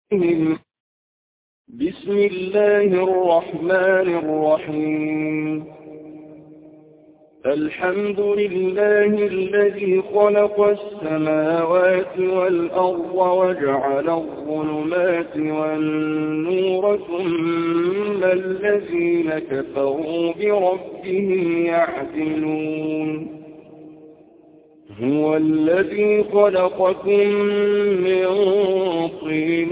بسم الله الرحمن الرحيم الحمد لله الذي خلق السماوات والأرض وجعل الظلمات والنور ثم الذين كفروا بربهم يعدلون هو الذي خلقكم من طين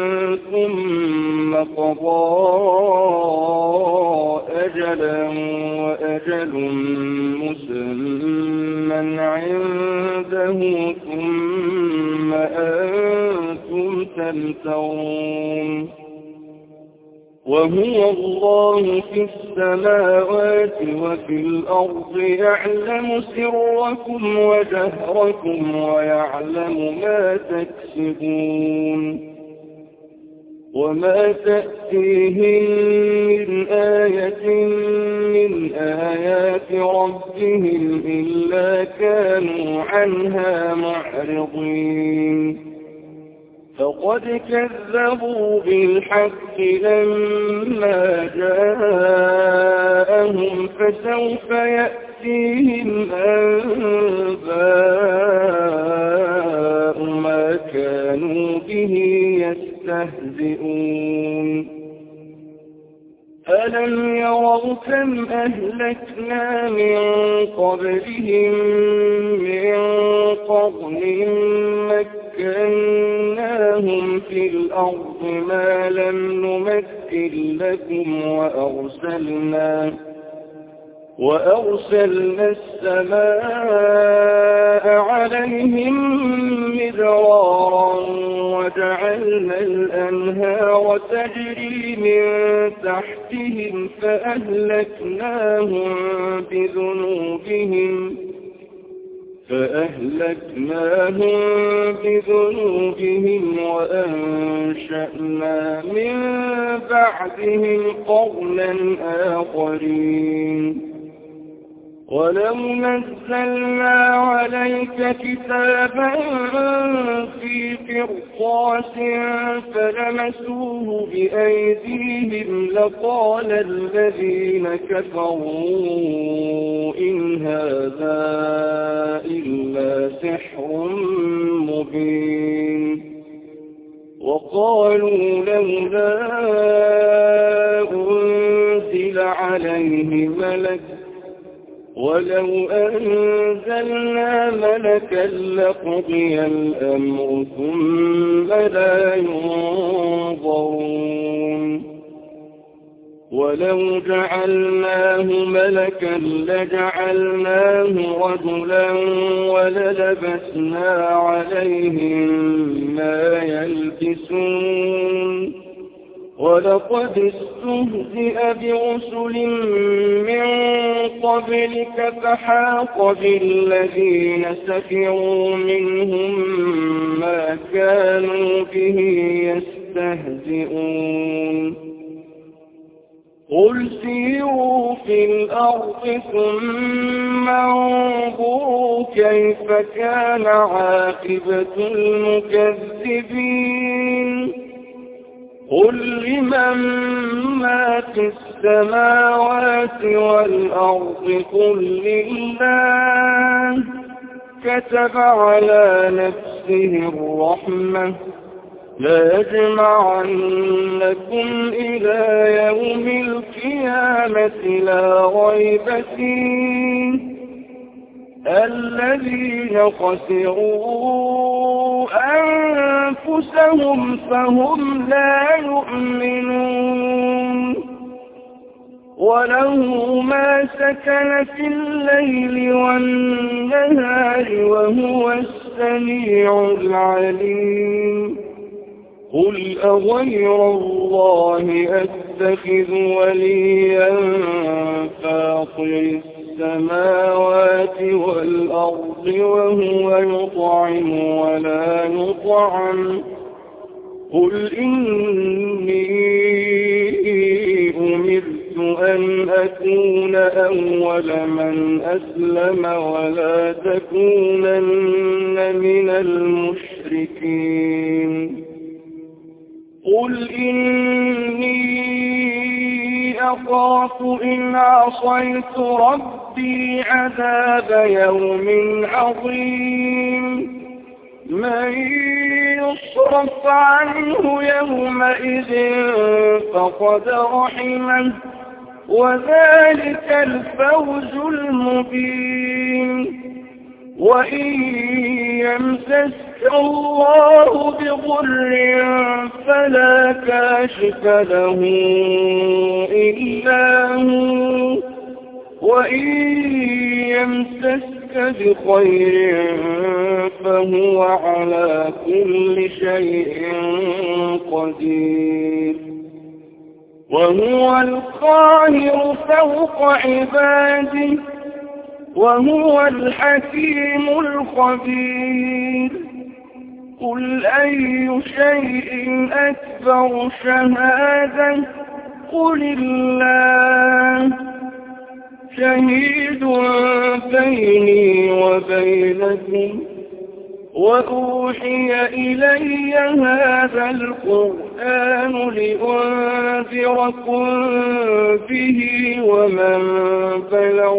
ثم قضى أجلا وأجل مسمى عنده ثم أنتم تمترون وهو الله في السماوات وفي الأرض يعلم سركم وجهركم ويعلم ما تكسبون وما تأتيهم من آية من آيات ربهم إلا كانوا عنها معرضين فقد كذبوا بالحق لما جاءهم فسوف يأتيهم أنباء ما كانوا به يستهزئون ألم يروا كم أهلكنا من قبلهم من قرن مكناهم في الأرض ما لم نمكن لكم وأرسلنا السماء عليهم مدرارا وجعلنا الأنهار تجري من تحتهم فأهلكناهم بذنوبهم وأنشأنا من بعدهم قرنا آخرين ولو نزلنا عليك كتابا في قرطاس فلمسوه بأيديهم لقال الذين كفروا إن هذا إلا سحر مبين وقالوا لولا أنزل عليه ملك ولو أنزلنا ملكا لقضي الأمر ثم لا ينظرون ولو جعلناه ملكا لجعلناه رجلا وللبسنا عليهم ما يلبسون ولقد استهزئ برسل من قبلك فحاق بالذين سخروا منهم ما كانوا به يستهزئون قل سيروا في الأرض ثم انظروا كيف كان عاقبة المكذبين قل لمن ما في السماوات والأرض قل لله كتب على نفسه الرحمة ليجمعنكم إلى يوم القيامة لا ريب فيه الذين خسروا أنفسهم فهم لا يؤمنون وله ما سكن في الليل والنهار وهو السميع العليم قل أغير الله أتخذ وليا فاطر السماوات والأرض وهو يطعم ولا يطعم قل إني أمرت أن أكون أول من أسلم ولا تكونن من المشركين قل إني أخاف إن عصيت ربي عذاب يوم عظيم من يصرف عنه يومئذ فقد رحمه وذلك الفوز المبين وإن يمسسك الله بضر فلا كاشف له إلا هو وإن يمسسك بخير فهو على كل شيء قدير وهو القاهر فوق عباده وهو الحكيم الخبير قل أي شيء أكبر شهادة قل الله شهيد بيني وبينكم وأوحي إلي هذا القرآن لأنذركم به ومن بلغ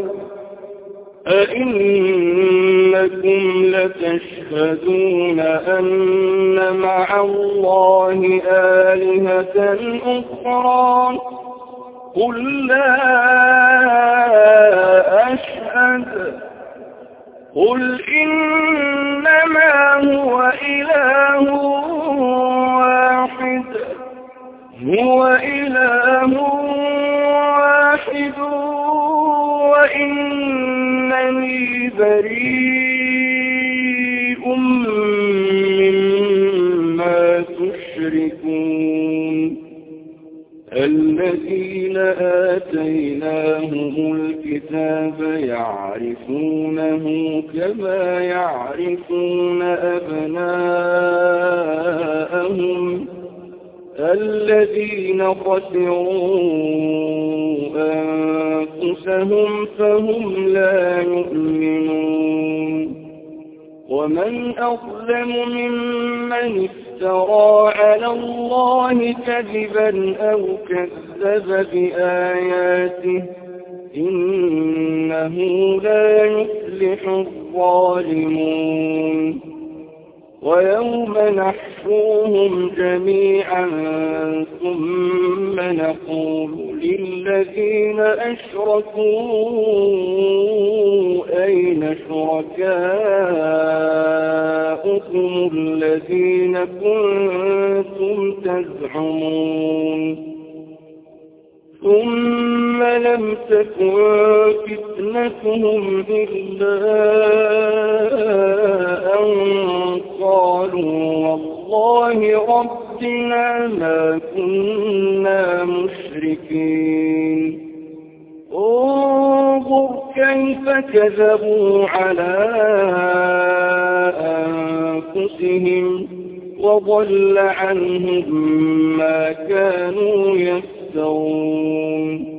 أئنكم لتشهدون أن مع الله آلهة أخرى قل لا أشهد قل إنما هو إله واحد وإنني بريء مما تشركون الذين آتيناهم الكتاب يعرفونه كما يعرفون أبناءهم الذين خسروا أنفسهم فهم لا يؤمنون ومن أظلم ممن افترى على الله كذبا أو كذب بآياته إنه لا يفلح الظالمون ويوم نحشوهم جميعا ثم نقول للذين أشركوا أين شركاؤكم الذين كنتم تزعمون ثم لم تكن فتنتهم إلا أن قالوا والله ربنا ما كنا مشركين انظر كيف كذبوا على أنفسهم وضل عنهم ما كانوا يفترون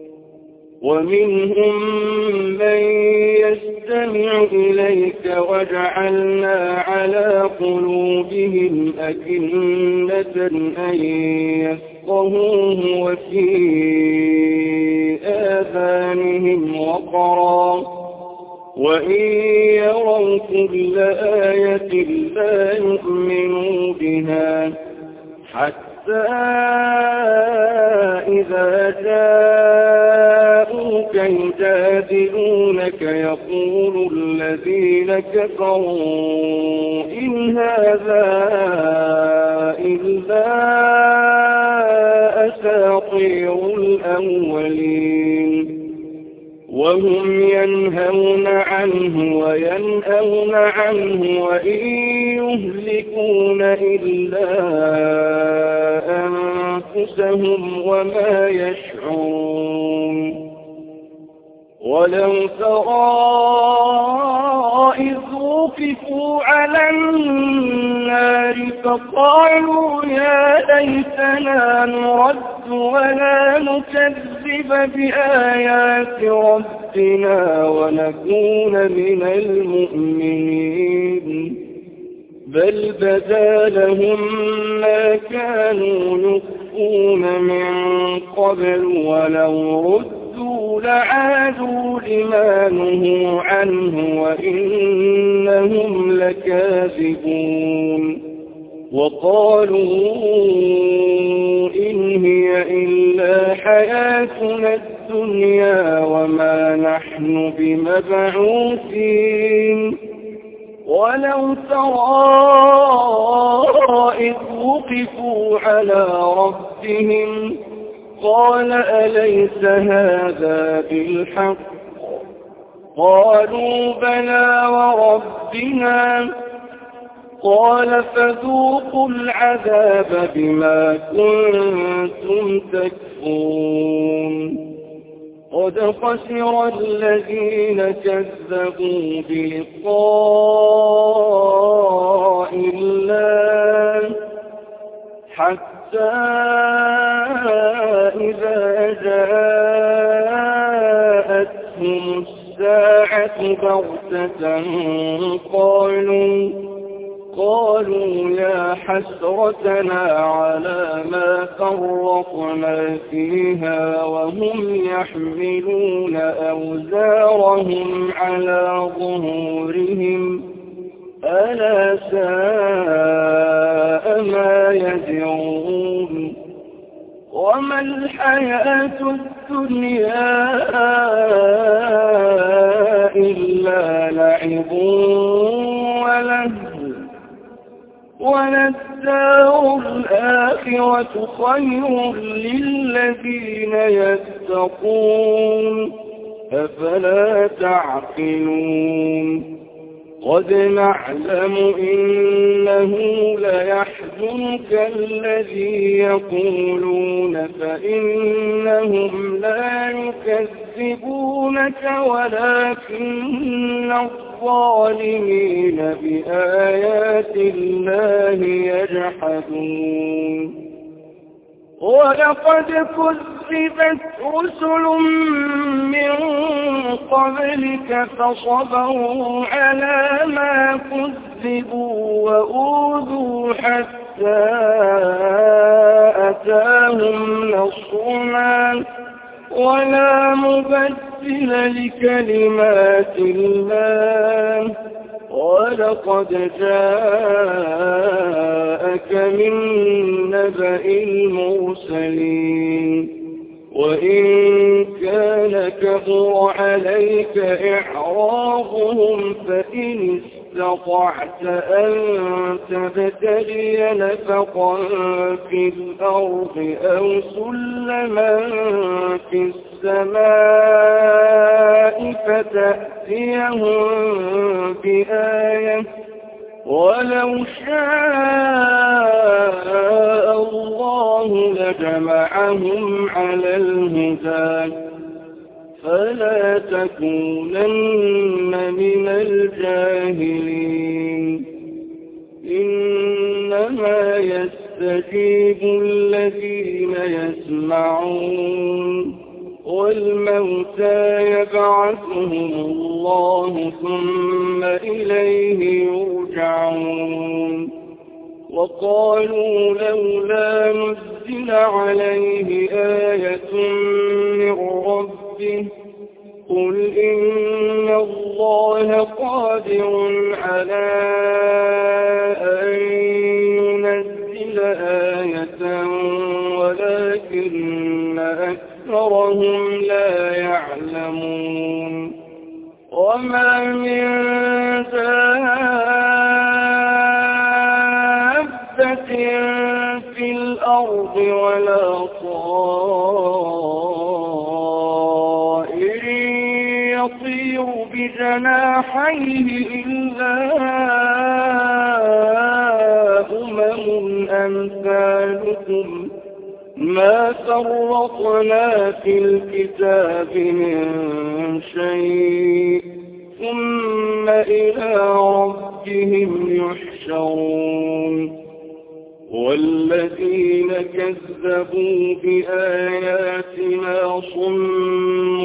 ومنهم من يستمع إليك وجعلنا على قلوبهم أكنة أن يفقهوه وفي آذانهم وقرا وإن يروا كل آية لا يؤمنوا بها حتى إذا جاءوك يجادلونك يقول الذين كفروا إن هذا إلا أساطير الأولين وهم ينهون عنه وينأون عنه وإن يهلكون إلا أنفسهم وما يشعرون ولو ترى إذ وقفوا على النار فقالوا يا ليتنا نرد ولا نكذب بآيات ربنا ونكون من المؤمنين بل بدا لهم ما كانوا يخفون من قبل ولو ردوا لعادوا لما نهوا عنه وإنهم لكاذبون وقالوا إن هي إلا حياتنا الدنيا وما نحن بمبعوثين ولو ترى إذ وقفوا على ربهم قال أليس هذا بالحق قالوا بلى وربنا قال فذوقوا العذاب بما كنتم تكفرون قد خسر الذين كذبوا بلقاء الله حتى إذا جاءتهم الساعة بغتة قالوا يا حسرتنا على ما فرطنا فيها وهم يحملون أوزارهم على ظهورهم ألا ساء ما يزرون وما الحياة الدنيا إلا لعب ولهو وللدار الآخرة خير للذين يتقون أفلا تعقلون قد نعلم إنه ليحزنك الذي يقولون فإنهم لا يكذبونك ولكن الظالمين بآيات الله يجحدون ولقد كذبت رسل من قبلك فصبروا على ما كذبوا وأوذوا حتى أتاهم نصرنا ولا مبدل لكلمات الله ولقد جاءك من نبأ المرسلين وإن كان كبر عليك إعراضهم فإن استطعت أن تبتغي نفقا في الأرض أو سلما في السماء فتأتيهم بآية ولو شاء الله لجمعهم على الهدى فلا تكونن من الجاهلين إنما يستجيب الذين يسمعون والموتى يبعثهم الله ثم إليه يرجعون وقالوا لولا نزل عليه آية من ربه قل إن الله قادر على أن ينزل آية ولكن أكثرهم لا يعلمون وما من دابة في الأرض ولا طائر يطير بجناحيه إلا أمثالكم ما فرطنا في الكتاب من شيء ثم إلى ربهم يحشرون والذين كذبوا بآياتنا صم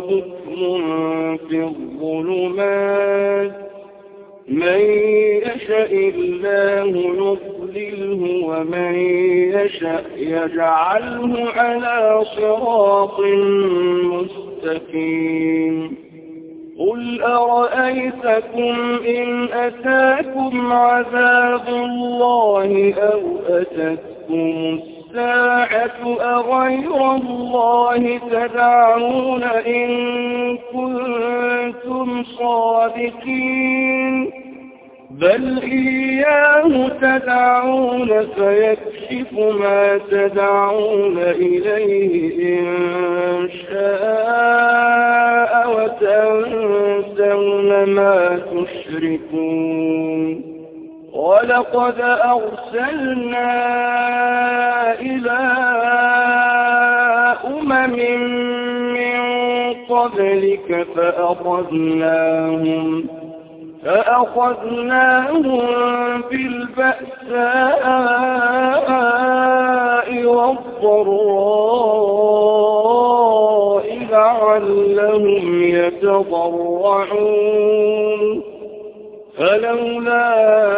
وبكم في الظلمات من يشاء يشأ الله يضلله ومن يشأ يجعله على صراط مستقيم قل أرأيتكم إن أتاكم عذاب الله أو أتتكم الساعة أغير الله تدعون إن كنتم صادقين بل إياه تدعون فيكشف ما تدعون إليه إن شاء وتنسون ما تشركون ولقد أرسلنا إلى أمم من قبلك فأخذناهم بالبأساء والضراء لعلهم يتضرعون فلولا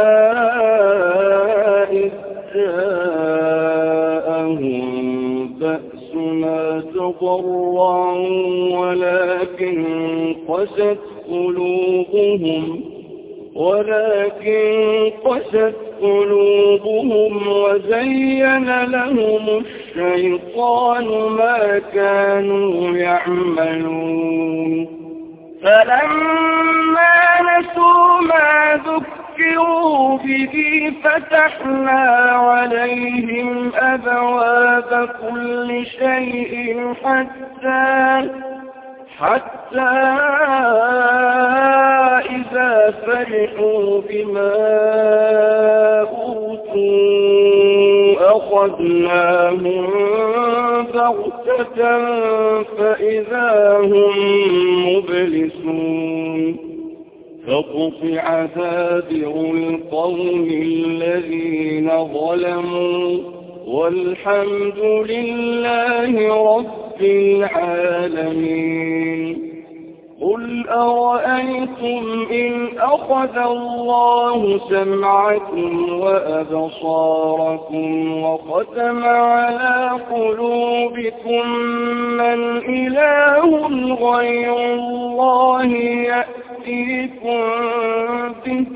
إذ جاءهم بأسنا تضرعوا ولكن قست قلوبهم وزين لهم الشيطان ما كانوا يعملون فلما نسوا ما ذكروا به فتحنا عليهم أبواب كل شيء حتى إذا فرحوا بما أوتوا أخذناهم بغتة فإذا هم مبلسون فقطع دابر القوم الذين ظلموا والحمد لله رب العالمين قل أرأيتم إن أخذ الله سمعكم وأبصاركم وختم على قلوبكم من إله غير الله يأتيكم به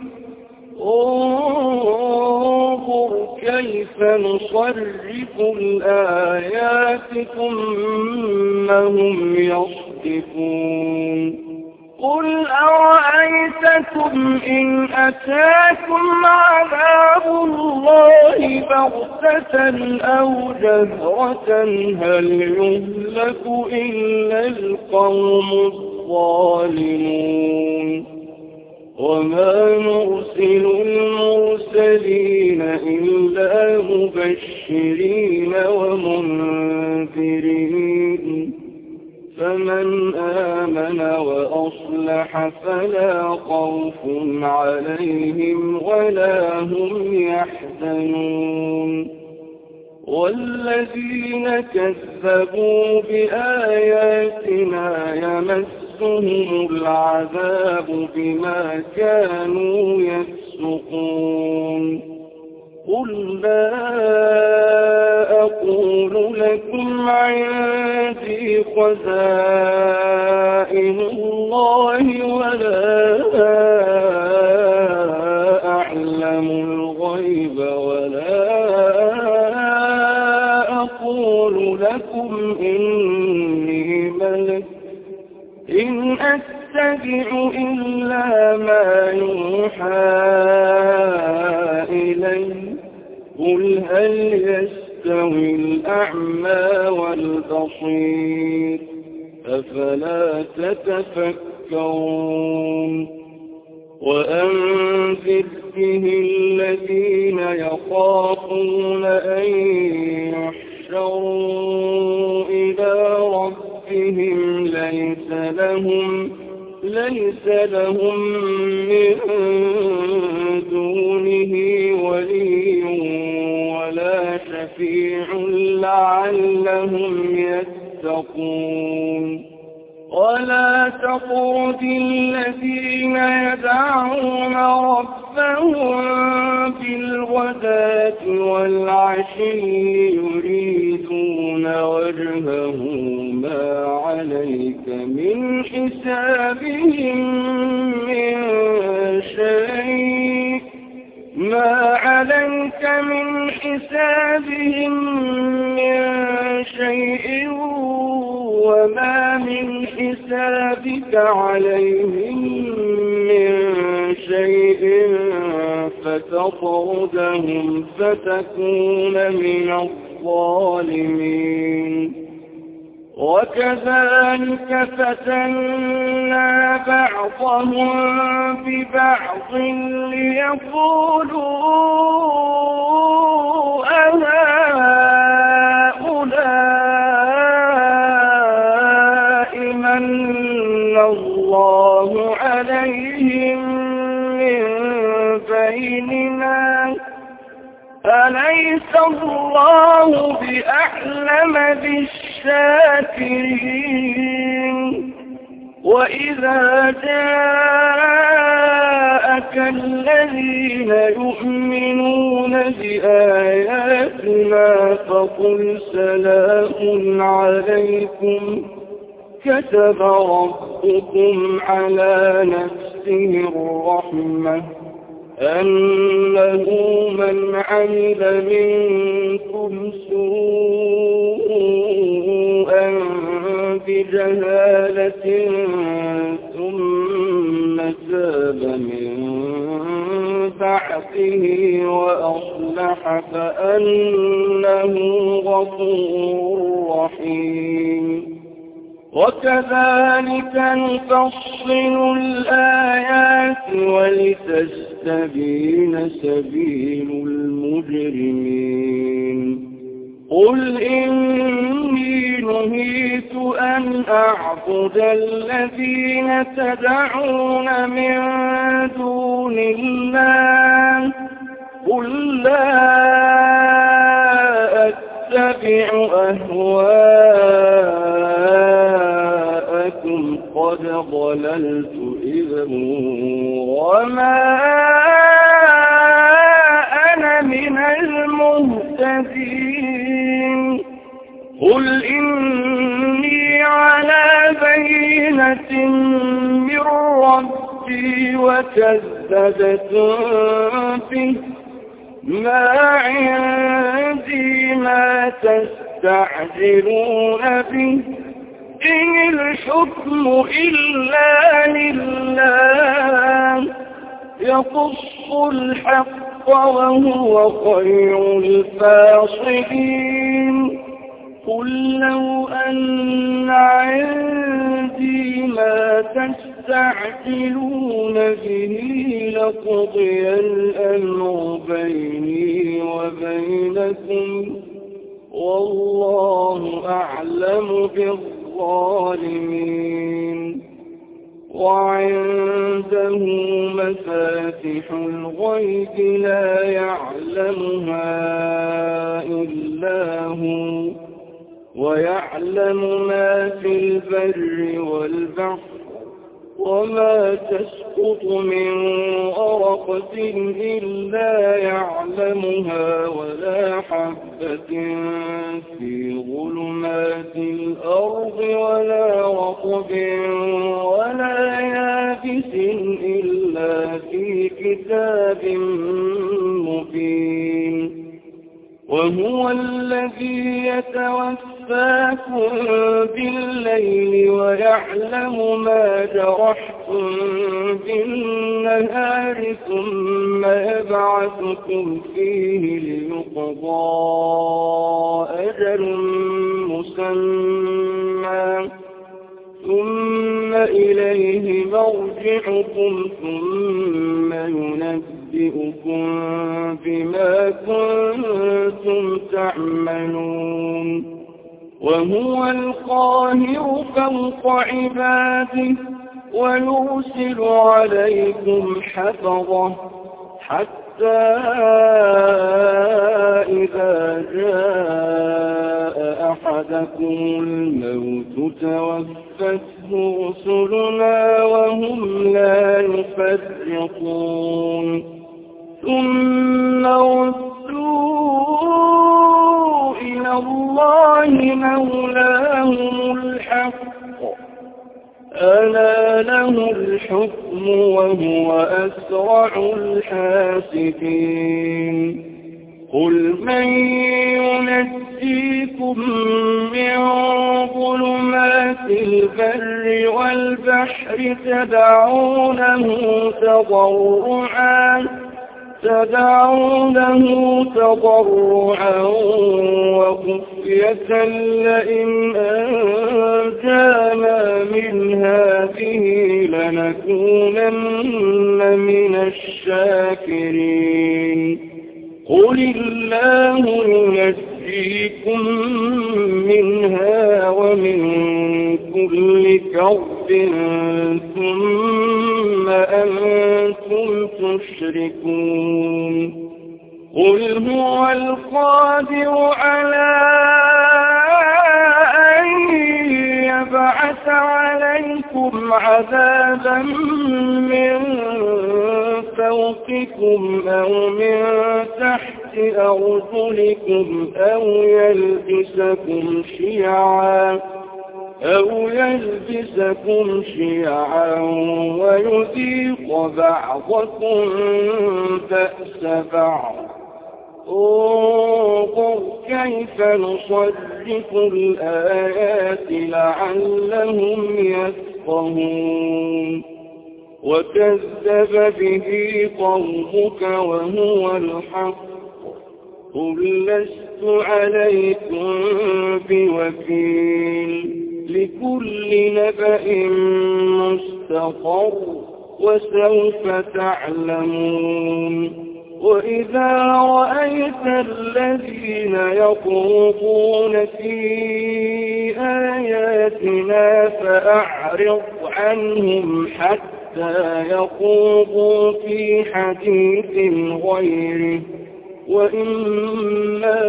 انظر كيف نصرف الآيات ثم هم يصدفون قل أرأيتكم إن أتاكم عذاب الله بغتة أو جهرة هل يهلك إلا القوم الظالمون وما نرسل المرسلين إلا مبشرين ومنذرين فمن آمن وأصلح فلا خوف عليهم ولا هم يحزنون والذين كذبوا بآياتنا يمسهم العذاب بما كانوا يفسقون قل لا أقول لكم عندي خزائن الله ولا أعلم الغيب ولا أقول لكم إني ملك إن أتبع إلا ما يوحى إلي قل هل يستوي الأعمى والبصير أفلا تتفكرون وأنذر به الذين يخافون أن يحشروا إلى ربهم ليس لهم من دونه ولي ولا شفيع لعلهم يتقون ولا تطرد الذين يدعون ربهم فهم بالغداة والعشي يريدون وجهه ما عليك من حسابهم من شيء وما من حسابك عليهم من شيء فتطردهم فتكون من الظالمين وكذلك فتنا بعضهم ببعض ليقولوا أهؤلاء من الله عليهم من بيننا أليس الله بأعلم بالشاكرين وإذا جاءك الذين يؤمنون بآياتنا فقل سلام عليكم كتب ربكم على نفسه الرحمة أنه من عمل منكم سوءا بجهالة ثم تاب من بعده وأصلح فأنه غفور رحيم وكذلك نفصل الآيات ولتستبين سبيل المجرمين قل إني نهيت أن أعبد الذين تدعون من دون الله قل لا أتبع أهواءكم قد ضللت إذا وما أنا من المهتدين قل إني على بينة من ربي وكذبتم به ما عندي ما تستعجلون به إن الحكم إلا لله يقص الحق وهو خير الفاصلين قل لو أن عندي ما تستعجلون به لقضي الأمر بيني وبينكم والله أعلم بالظالمين وعنده مفاتح الغيب لا يعلمها إلا هو ويعلم ما في البر والبحر وما تسقط من ورقة إلا يعلمها ولا حبة في ظلمات الأرض ولا رطب ولا يابس إلا في كتاب مبين وهو الذي يتوفاكم بالليل ويعلم ما جرحتم بالنهار ثم يبعثكم فيه ليقضى أجل مسمى ثم إليه مرجعكم ثم ينبئكم بما كنتم تعملون وهو القاهر فوق عباده ويرسل عليكم حفظه حتى إذا جاء أحدكم الموت توفته رسلنا وهم لا يفرطون ثم ردوا إلى الله مولاهم الحق ألا له الحكم وهو أسرع الحاسبين قل من ينجيكم من ظلمات البر والبحر تدعونه تضرعا وخفية لئن أنجانا من هذه لنكونن من الشاكرين قل الله ينجيكم منها ومن كل كرب ثم أنتم تشركون قل هو القادر على أن يبعث عليكم عذابا من فوقكم أو من تحت أرجلكم أو يلبسكم شيعا ويذيق بعضكم بأس بعض انظر كيف نصرف الآيات لعلهم يفقهون وكذب به قومك وهو الحق قل لست عليكم بوكيل لكل نبأ مستقر وسوف تعلمون وإذا رأيت الذين يخوضون في آياتنا فأعرض عنهم حتى يخوضوا في حديث غيره وإما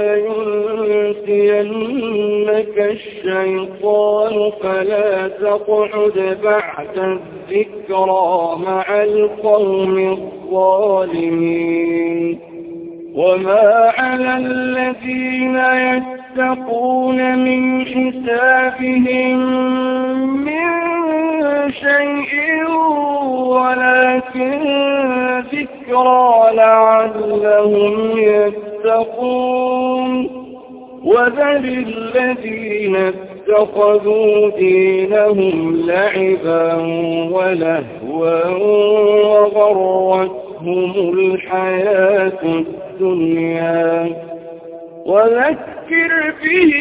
ينسينك الشيطان فلا تقعد بعد الذكرى مع القوم الظالمين وما على الذين يتقون من حسابهم من شيء ولكن ذكرى لعلهم يتقون وذل الذين اتخذوا دينهم لعبا ولهوا وغرتهم الحياة الدنيا وذكر به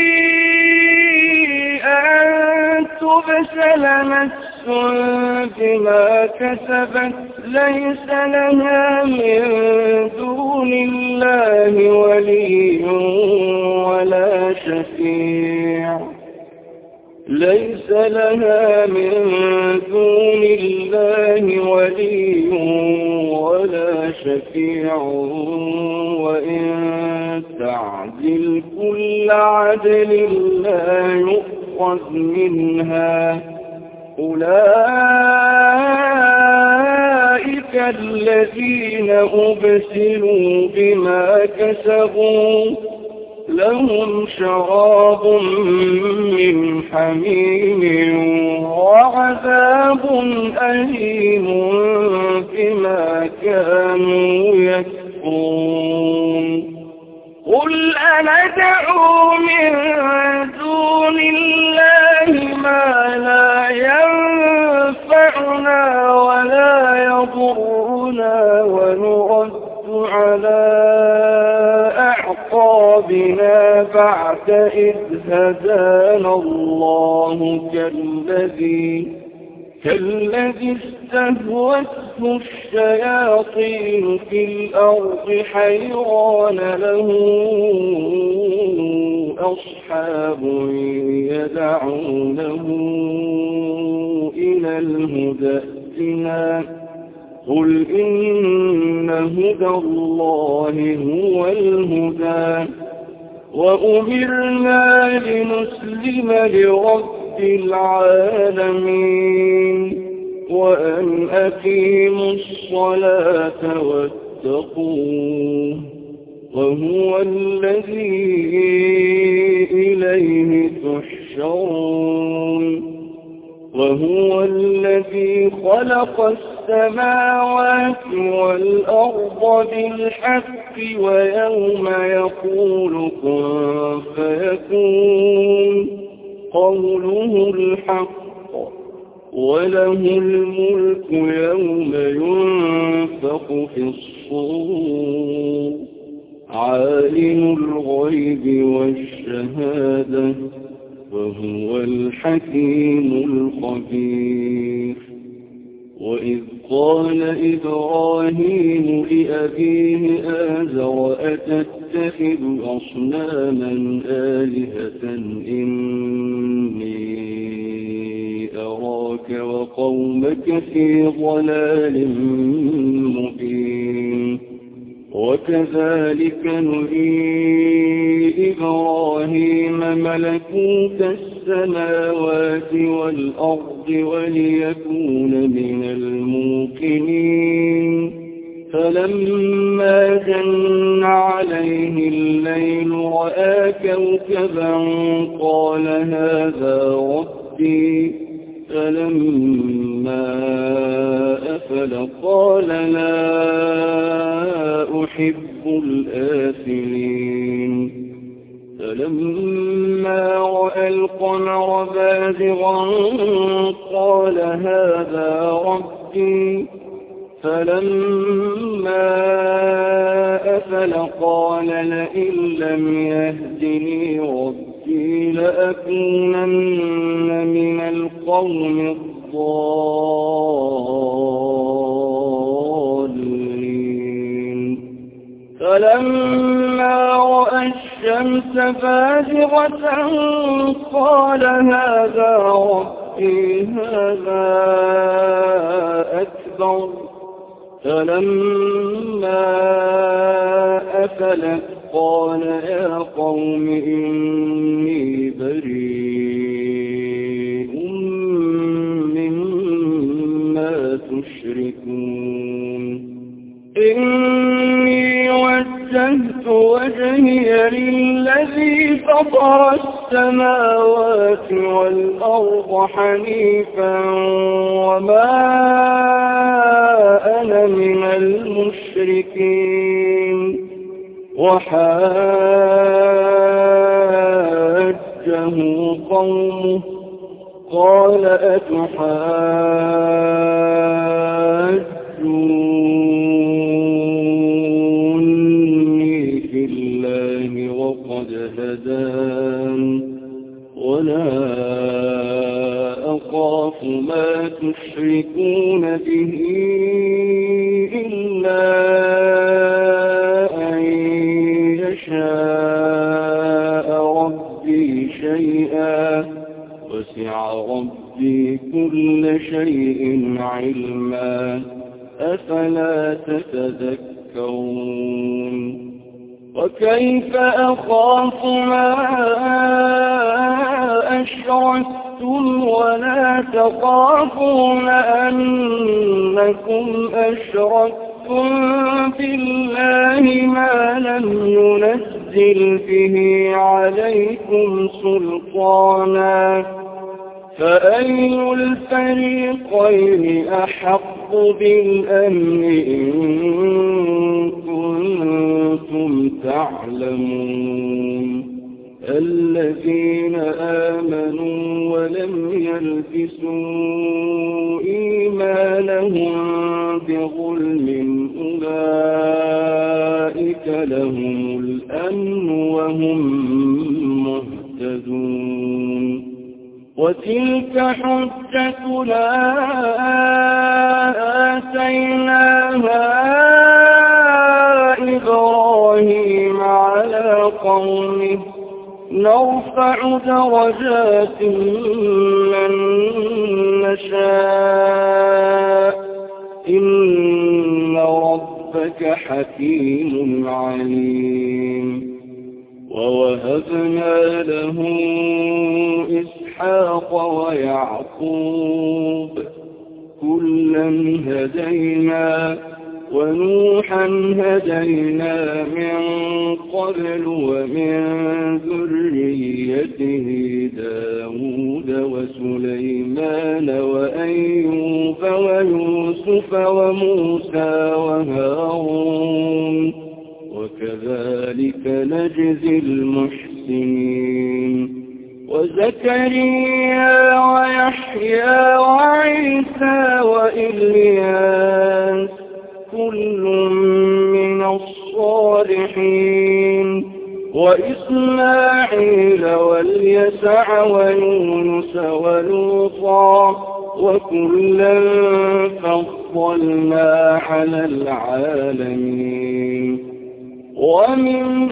أن تبسل نفس بما كسبت ليس لها من دون الله ولي ولا شفيع ليس لها من دون الله ولي ولا شفيع وإن تعدل كل عدل لا يؤخذ منها أولئك الذين أبسلوا بما كسبوا لهم شراب من حميم وعذاب أليم بما كانوا يكفرون قل أندعو من دون الله ما لا ينفعنا ولا يضرنا ونرد على أعقابنا بعد إذ هدانا الله كالذي استهوته الشياطين في الأرض حيران له أصحاب يدعونه إلى الهدى ائتنا قل إن هدى الله هو الهدى وأمرنا لنسلم لرب العالمين وأن أقيموا الصلاة واتقوه وهو الذي إليه تحشرون وهو الذي خلق السماوات والأرض بالحق ويوم يقول كن فيكون قوله الحق وله الملك يوم ينفخ في الصور عالم الغيب والشهادة وهو الحكيم الخبير وإذ قال إبراهيم لأبيه آزر أتتخذ أصناما آلهة إني أراك وقومك في ضلال مبين وكذلك نري إبراهيم ملكوت السماوات والأرض وليكون من الموقنين فلما جن عليه الليل رأى كوكبا قال هذا ربي فلما أفل قال لا أحب الآفلين فلما رأى القمر بازغا قال هذا ربي فلما أفل قال لئن لم يهدني ربي لأكونن من القوم الضالين فلما رأى الشمس بازغة قال هذا ربي هذا أكبر فلما أفلت قال يا قوم إني بريء مما تشركون إني وجهت وجهي للذي فطر السماوات والأرض حنيفا وما أنا من المشركين وحاجه قومه قال أتحاجوني في الله وقد هدان ولا أخاف ما تشركون به إلا أن يشاء ربي شيئا وسع ربي كل شيء علما أفلا تتذكرون وكيف أخاف ما أشركتم ولا تخافون أنكم أشركتم بالله ما لم ينزل به عليكم سلطانا فأي الفريقين أحق بالأمن إن كنتم تعلمون الذين آمنوا ولم يلبسوا إيمانهم بظلم أولئك لهم الأمن وهم مهتدون وتلك حجتنا آتيناها إبراهيم على قومه نرفع درجات من نشاء إن ربك حكيم عليم ووهبنا له إسحاق ويعقوب كلا هدينا ونوحا هدينا من قبل ومن ذريته داود وسليمان وأيوب ويوسف وموسى وهارون وكذلك نجزي المحسنين وزكريا ويحيى وعيسى وإلياس كل من الصالحين وإسماعيل واليسع ويونس ولوطا وكلا فضلنا على العالمين ومن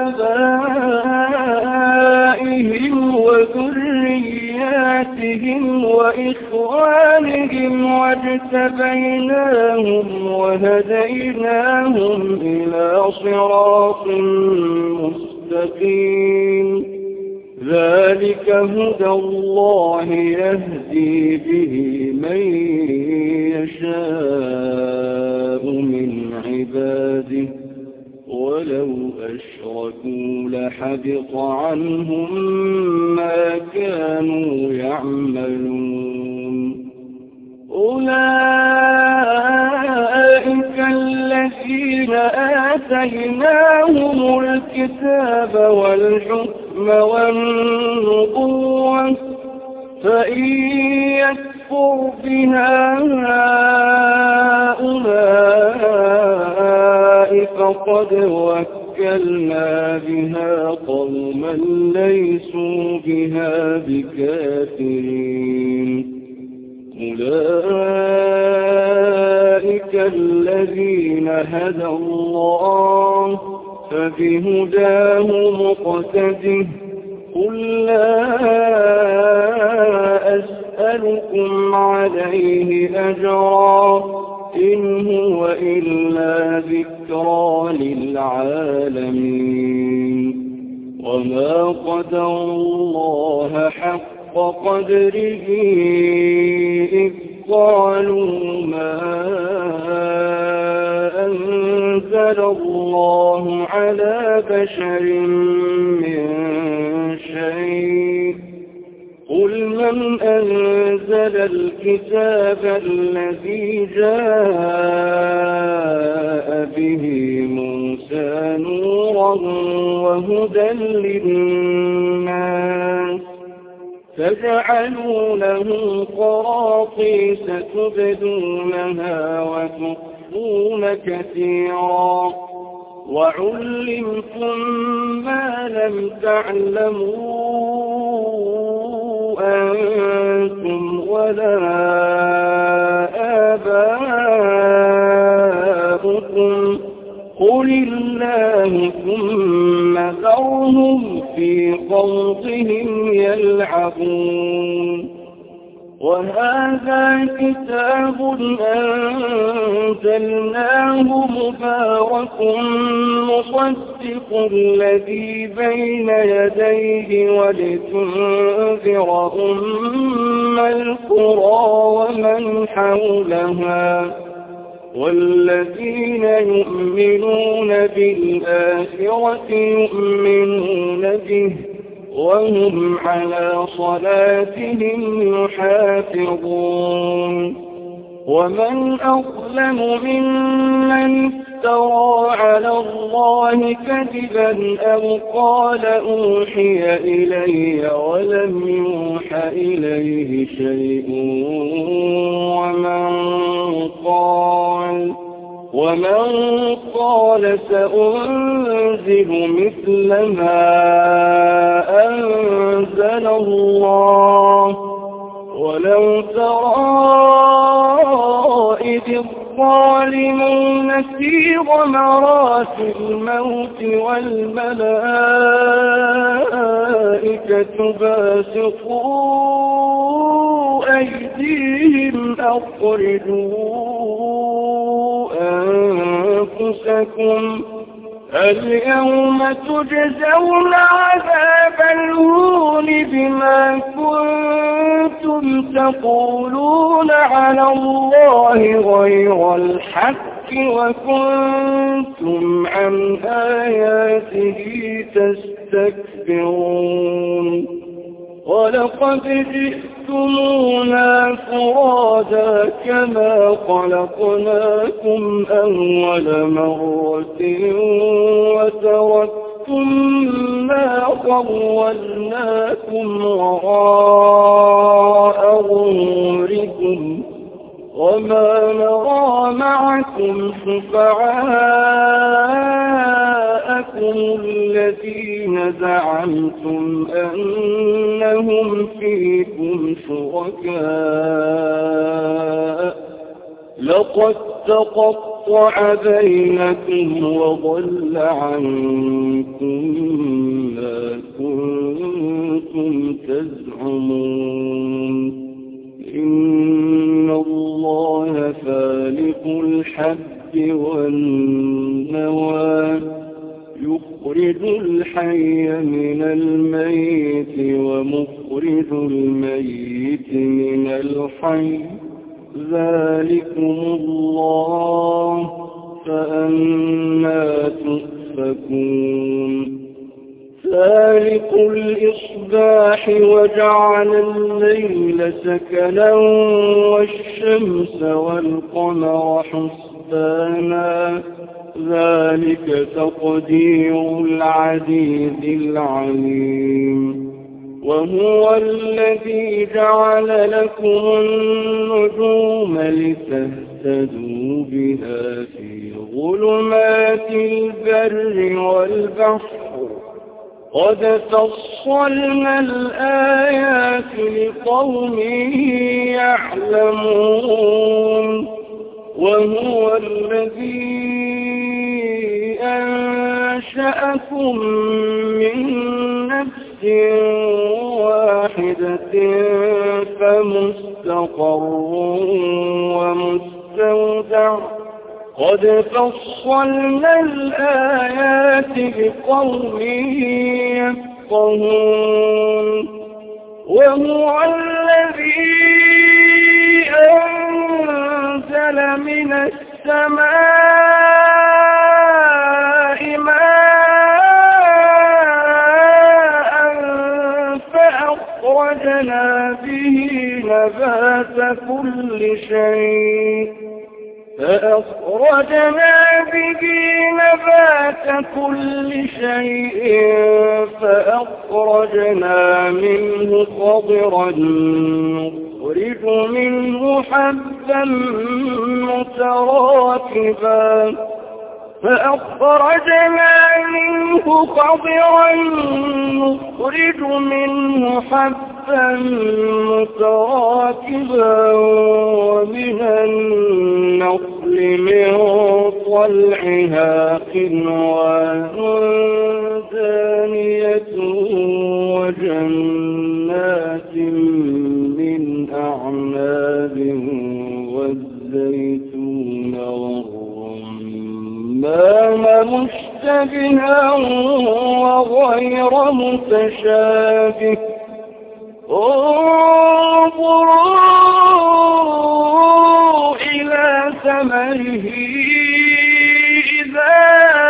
آبائهم وذرياتهم وإخوانهم واجتبيناهم وهديناهم إلى صراط مستقيم ذلك هدى الله يهدي به من يشاء من عباده ولو أشركوا لحبط عنهم ما كانوا يعملون أولئك الذين آتيناهم الكتاب والحكم والنبوة فإن يكفر بها هؤلاء فقد وكلنا بها قوما ليسوا بها بكافرين أولئك الذين هدى الله فبهداه مقتده قل لا أسألكم عليه أجرا إن هو إلا ذكرى للعالمين وما قدر الله حق قدره إذ قالوا ما أنزل الله على بشر من شيء قل من أنزل الكتاب الذي جاء به موسى نورا وهدى للناس تجعلونه قراطيس تبدونها وتخفون كثيرا وعلمتم ما لم تعلموا أنتم ولا آباؤكم قل الله ثم ذرهم في خوضهم يلعبون وهذا كتاب أنزلناه مبارك مصدق الذي بين يديه ولتنذر أم القرى ومن حولها والذين يؤمنون بالآخرة يؤمنون به وهم على صلاتهم يحافظون ومن أظلم ممن افترى على الله كذبا أو قال أوحي إلي ولم يوح إليه شيء ومن قال سأنزل مثل ما أنزل الله ولو ترى إذ الظالمون في غمرات الموت والملائكة باسطوا أيديهم أخرجوا أنفسكم اليوم تجزون عذاب الهون بما كنتم تقولون على الله غير الحق وكنتم عن آياته تستكبرون ولقد جئتمونا فرادا كما خلقناكم أول مرة وتركتم ما خولناكم وراء ظهوركم وما نرى معكم شفعاءكم الذين زعمتم أنهم فيكم شركاء لقد تقطع بينكم وضل عنكم ما كنتم تزعمون إن الله فالق الحب والنوى يخرج الحي من الميت ومخرج الميت من الحي ذلكم الله فأنى تؤفكون فالق الإصباح وجعل الليل سكنا والشمس والقمر حسبانا ذلك تقدير العزيز العليم وهو الذي جعل لكم النجوم لتهتدوا بها في ظلمات البر والبحر قد فصلنا الآيات لقوم يعلمون وهو الذي أنشأكم من نفس واحدة فمستقر ومستودع قد فصلنا الآيات لقوم يفقهون وهو الذي أنزل من السماء ماء فأخرجنا به نبات كل شيء فأخرجنا منه خضرا نخرج منه حبا متراكبا ومن النخل من طلعها قنوان دانية وجنات من أعناب والزيتون والرمان مشتبها وغير متشابه انظروا إلى ثمره إذا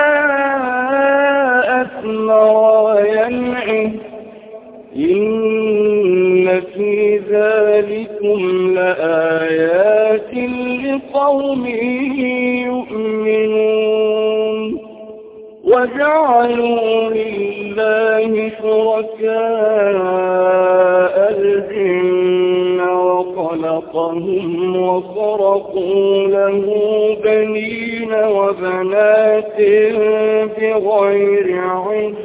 أثمر وينعه إن في ذلكم لآيات لقوم يؤمنون وجعلوا لله شركاء الجن وخلقهم وخرقوا له بنين وبنات بغير علم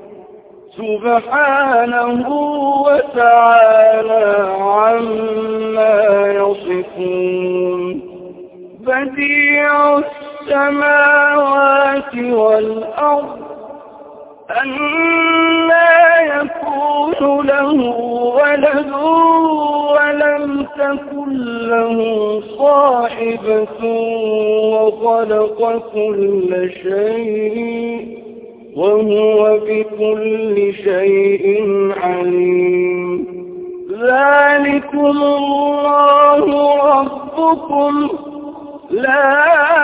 سبحانه وتعالى عما يصفون بديع السماوات والأرض أنى يكون له ولد ولم تكن له صاحبة وخلق كل شيء وهو بكل شيء عليم ذلكم الله ربكم لا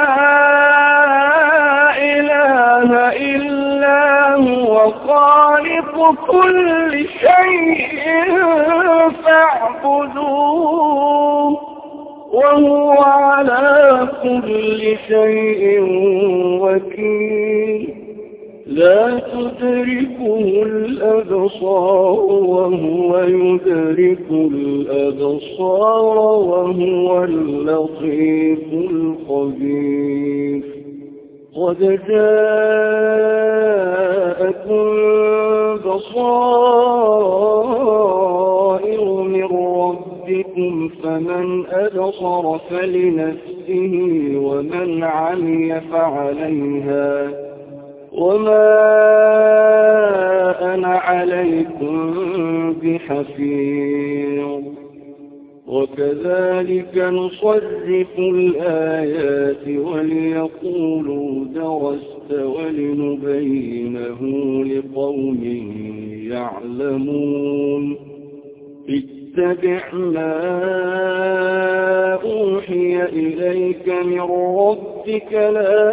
إله إلا هو خالق كل شيء فاعبدوه وهو على كل شيء وكيل لا تدركه الأبصار وهو يدرك الأبصار وهو اللطيف الخبير قد جاءكم بصائر من ربكم فمن أبصر فلنفسه ومن عمي فعليها وما أنا عليكم بحفيظ وكذلك نصرف الآيات وليقولوا درست ولنبينه لقوم يعلمون اتبع ما أوحي إليك من ربك لا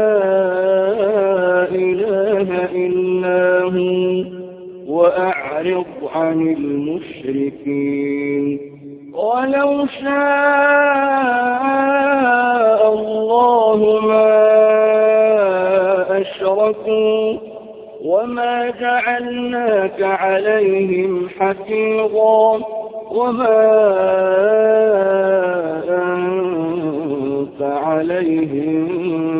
إله إلا هو وأعرض عن المشركين ولو شاء الله ما أشركوا وما جعلناك عليهم حفيظا وما أنت عليهم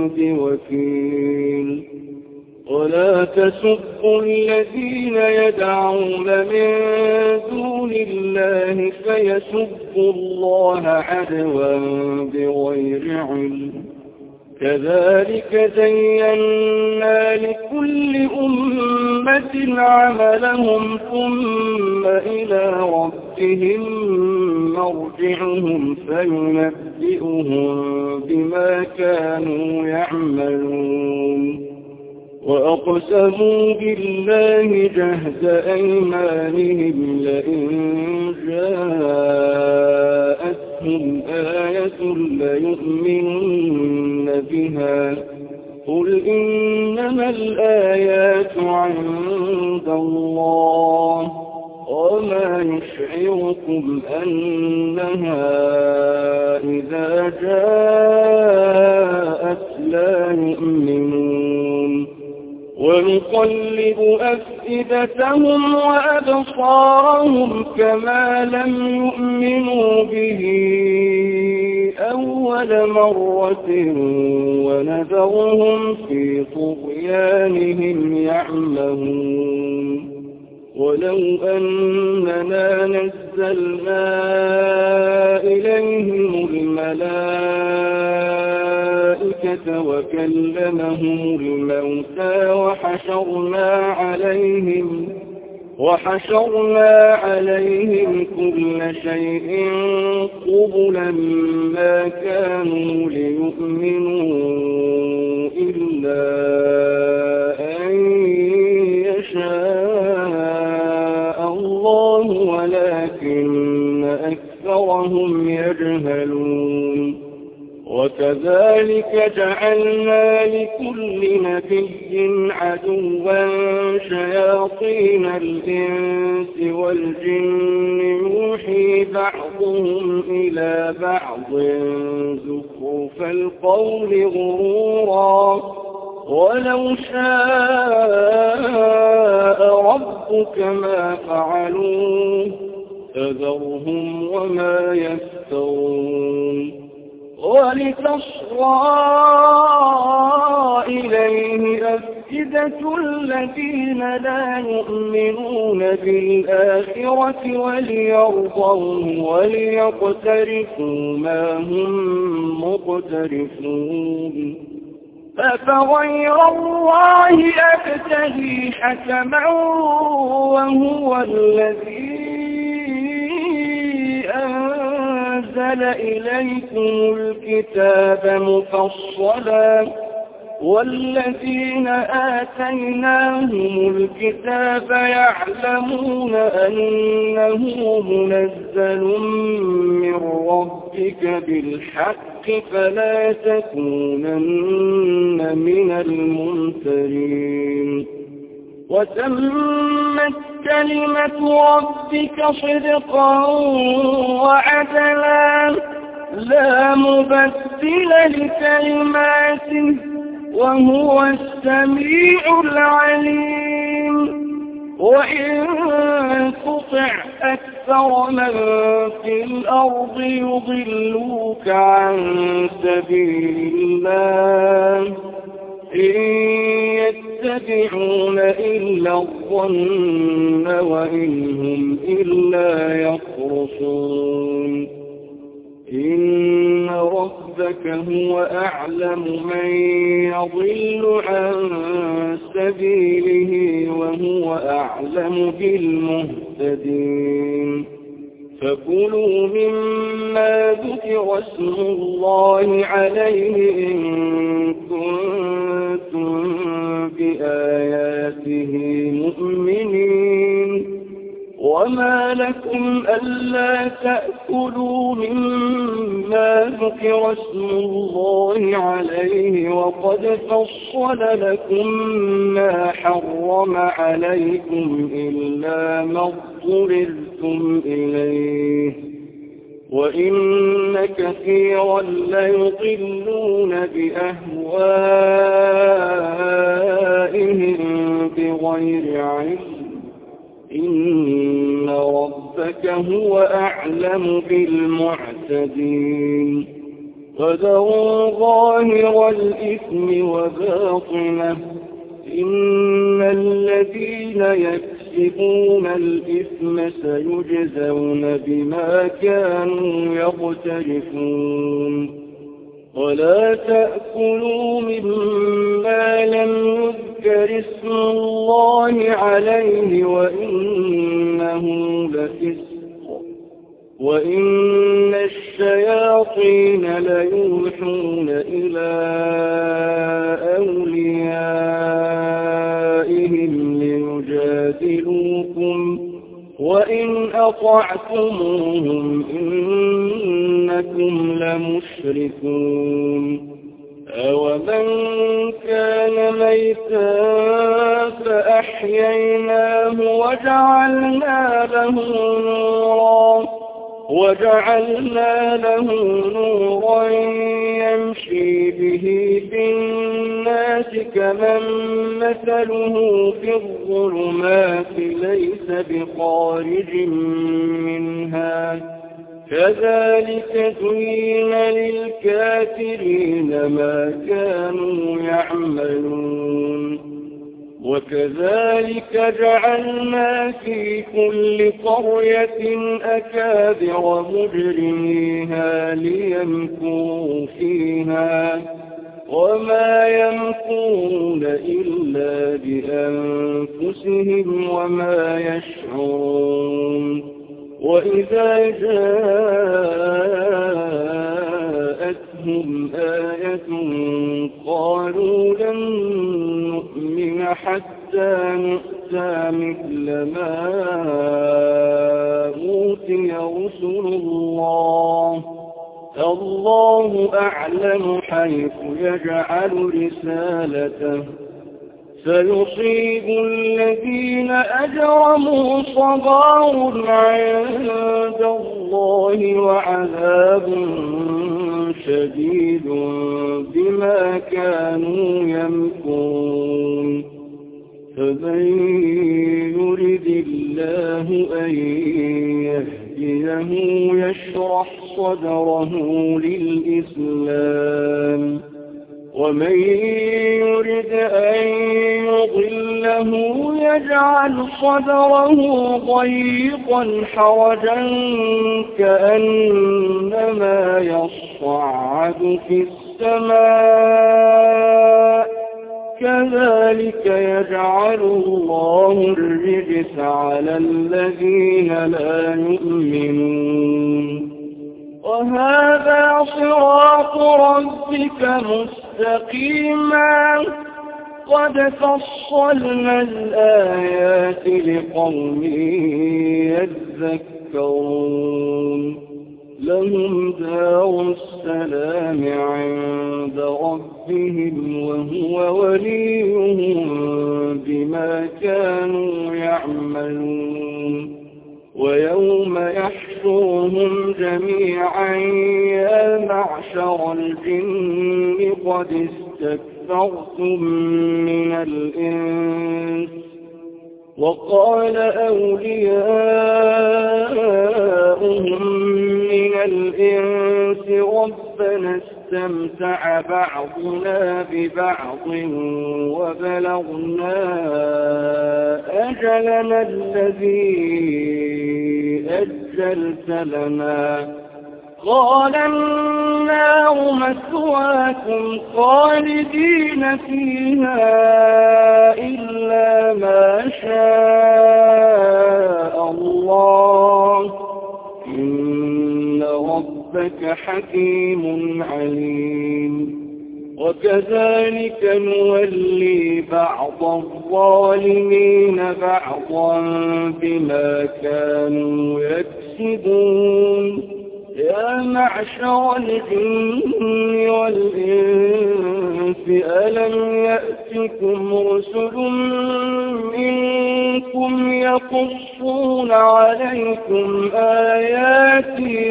بوكيل ولا تسبوا الذين يدعون من دون الله فيسبوا الله عدوا بغير علم كذلك زينا لكل أمة عملهم ثم إلى ربهم مرجعهم فينبئهم بما كانوا يعملون وأقسموا بالله جهد أيمانهم لئن جاءتهم آية ليؤمنن بها قل إنما الآيات عند الله وما يشعركم أنها إذا جاءت لا يؤمنون ونقلب أفئدتهم وأبصارهم كما لم يؤمنوا به أول مرة ونذرهم في طغيانهم يعمهون ولو أننا نزلنا إليهم الملائكة وكلمهم الموتى وحشرنا عليهم كل شيء قبلا ما كانوا ليؤمنوا إلا أن يشاء الله ولكن أكثرهم يجهلون وكذلك جعلنا لكل نبي عدوا شياطين الإنس والجن يوحي بعضهم إلى بعض زخرف القول غرورا ولو شاء ربك ما فعلوه فذرهم وما يفترون ولتصغى إليه أفئدة الذين لا يؤمنون بالآخرة وليرضوه وليقترفوا ما هم مقترفون أفغير الله أبتغي حكما وهو الذي أنزل إليكم الكتاب مفصلا والذين آتيناهم الكتاب يعلمون أنه منزل من ربك بالحق فلا تكونن من الممترين وتمت كلمة ربك صدقا وعدلا لا مبدل لكلماته وهو السميع العليم وإن تطع أكثر من في الأرض يضلوك عن سبيل الله إن يتبعون إلا الظن وإن هم إلا يخرصون إن ربك هو أعلم من يضل عن سبيله وهو أعلم بالمهتدين فكلوا مما ذكر اسم الله عليه إن كنتم بآياته مؤمنين وما لكم ألا تأكلوا مما ذكر اسم الله عليه وقد فصل لكم ما حرم عليكم إلا ما اضطررتم إليه وإن كثيرا ليضلون بأهوائهم بغير علم إن ربك هو أعلم بالمعتدين وذروا ظاهر الإثم وباطنه إن الذين يكسبون الإثم سيجزون بما كانوا يقترفون ولا تأكلوا مما لم يذكر اسم الله عليه وإنه لفسق وإن الشياطين ليوحون إلى أوليائهم ليجادلوكم وإن أطعتموهم إنكم لمشركون أومن كان ميتا فأحييناه وجعلنا له نورا يمشي به في الناس كمن مثله في الظلمات ليس بخارج منها كذلك زين للكافرين ما كانوا يعملون وكذلك جعلنا في كل قرية أكابر مجرميها ليمكروا فيها وما يمكرون إلا بأنفسهم وما يشعرون وإذا جاءتهم آية قالوا لن نؤمن حتى نؤتى مثل ما أوتي رسل الله أعلم حيث يجعل رسالته سيصيب الذين أجرموا صغار عند الله وعذاب شديد بما كانوا يمكرون فمن يرد الله أن يهديه يشرح صدره للإسلام ومن يرد أن يضله يجعل صدره ضيقا حرجا كأنما يصعد في السماء كذلك يجعل الله الرجس على الذين لا يؤمنون وهذا صراط ربك مستقيما مستقيما قد فصلنا الآيات لقوم يذكرون لهم دار السلام عند ربهم وهو وليهم بما كانوا يعملون ويوم يحشرهم جميعا يا معشر الجن قد استكثرتم من الإنس وقال أولياؤهم من الإنس ربنا استمتع بعضنا ببعض وبلغنا أجلنا الذي أجلت لنا قال النار مثواكم خالدين فيها إلا ما شاء الله إن ربك حكيم عليم وكذلك نولي بعض الظالمين بعضا بما كانوا يكسبون يا معشر الجن والإنس ألم يأتكم رسل منكم يقصون عليكم آياتي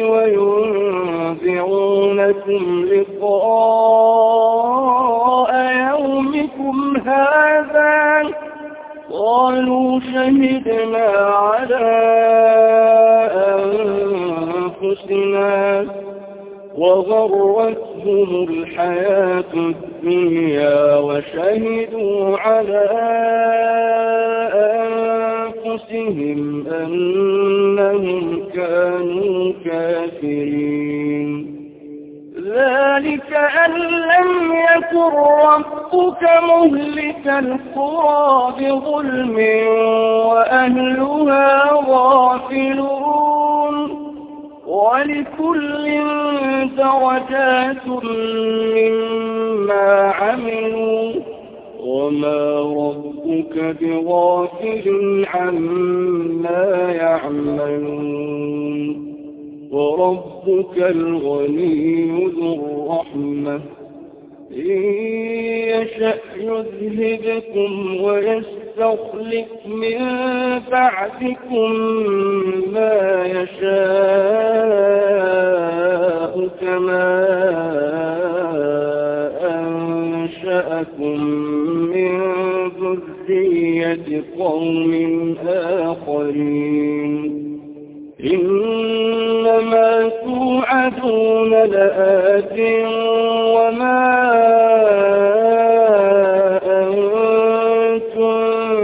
وينذرونكم لقاء يومكم هذا قالوا شهدنا على أنفسنا وغرتهم الحياة الدنيا وشهدوا على أنفسهم أنهم كانوا كافرين ذلك أن لم يكن ربك مهلك القرى بظلم وأهلها غافلون ولكل درجات مما عملوا وما ربك بغافل عما يعملون وربك الغني ذو الرحمة إن يشأ يذهبكم ويستخلف من بعدكم ما يشاء كما أنشأكم من ذرية قوم آخرين إنما توعدون لآت وما أنتم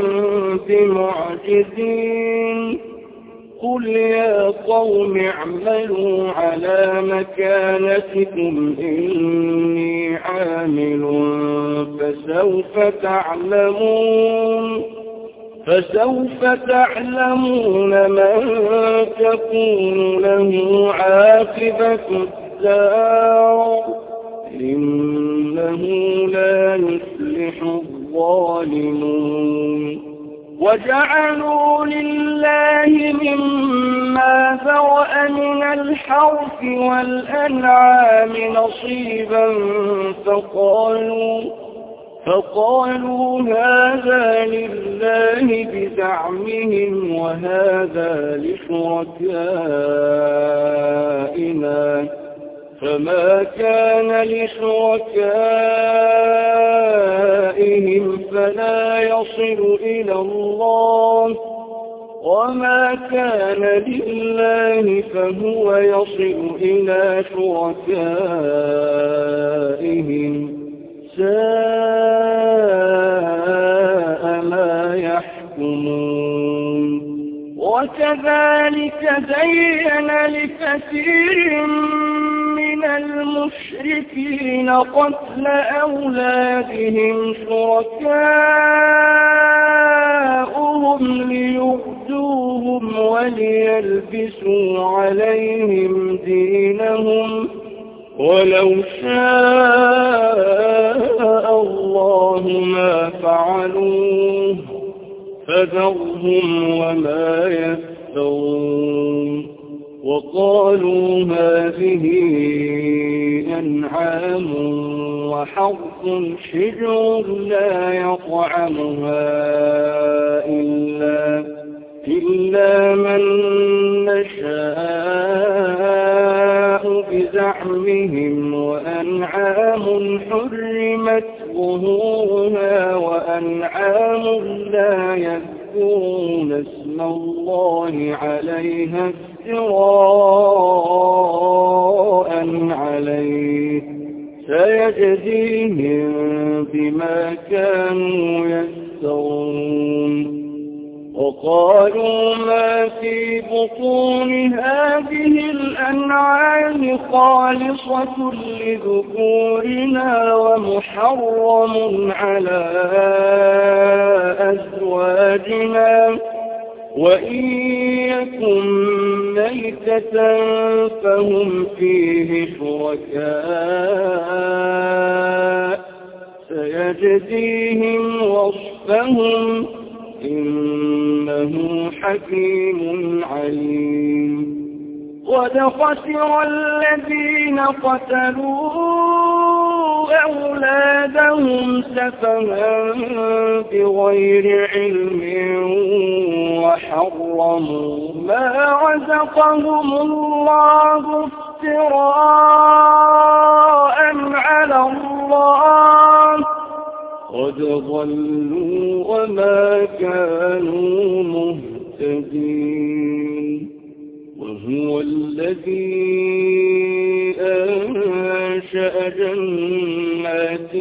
بمعجزين قل يا قوم اعملوا على مكانتكم إني عامل فسوف تعلمون من تكون له عاقبة الدار إنه لا يفلح الظالمون وجعلوا لله مما ذرأ من الحرث والأنعام نصيبا فقالوا هذا لله بزعمهم وهذا لشركائنا فما كان لشركائهم فلا يصل إلى الله وما كان لله فهو يصل إلى شركائهم ساء ما يحكمون وكذلك زين لكثير من المشركين قتل أولادهم شركاؤهم ليردوهم وليلبسوا عليهم دينهم ولو شاء الله ما فعلوه فذرهم وما يفترون وقالوا هذه أنعام وحرث حجر لا يطعمها إلا من نشاء بزعمهم وأنعام حرمت ظهورها وأنعام لا يذكرون اسم الله عليها افتراء عليه سيجزيهم بما كانوا يفترون وقالوا ما في بطون هذه الأنعام خالصة لذكورنا ومحرم على أزواجنا وإن يكن ميتة فهم فيه شركاء سيجزيهم وصفهم إنه حكيم عليم قد خسر الذين قتلوا أولادهم سفها بغير علم وحرموا ما رزقهم الله افتراء على الله قد ضلوا وما كانوا مهتدين وهو الذي أنشأ جنات